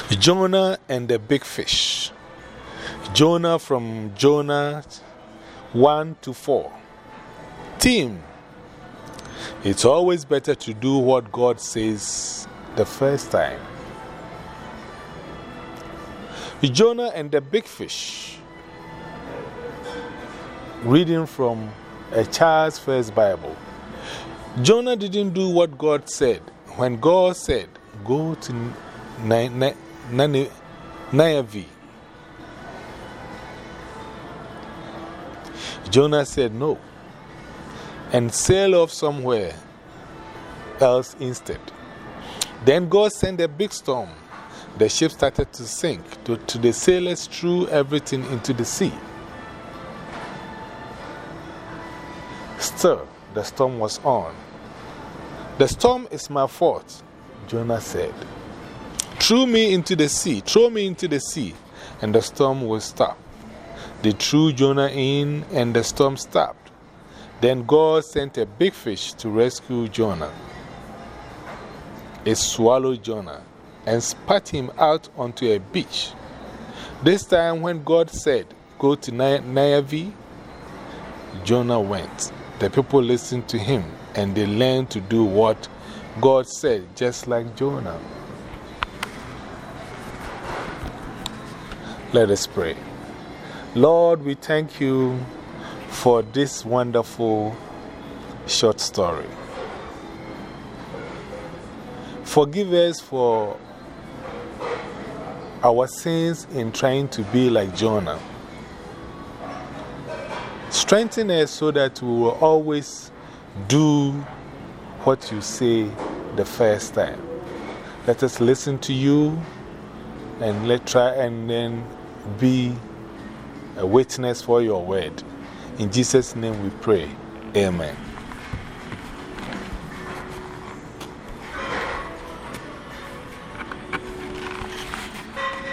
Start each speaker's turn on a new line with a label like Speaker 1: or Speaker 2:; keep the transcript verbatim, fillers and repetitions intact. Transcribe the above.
Speaker 1: Jonah and the big fish. Jonah from Jonah one to four. Team. It's always better to do what God says the first time. Jonah and the big fish. Reading from a Child's First Bible. Jonah didn't do what God said. When God said, go to Nineveh, Jonah said no and sailed off somewhere else instead. Then God sent a big storm. The ship started to sink. To, to the sailors threw everything into the sea. Still, the storm was on. The storm is my fault, Jonah said. Throw me into the sea, throw me into the sea, and the storm will stop. They threw Jonah in, and the storm stopped. Then God sent a big fish to rescue Jonah. It swallowed Jonah and spat him out onto a beach. This time, when God said, go to Nineveh, Jonah went. The people listened to him, and they learned to do what God said, just like Jonah. Let us pray. Lord, we thank you for this wonderful short story. Forgive us for our sins in trying to be like Jonah. Strengthen us so that we will always do what you say the first time. Let us listen to you and let try and then be a witness for your word. In Jesus' name we pray. Amen.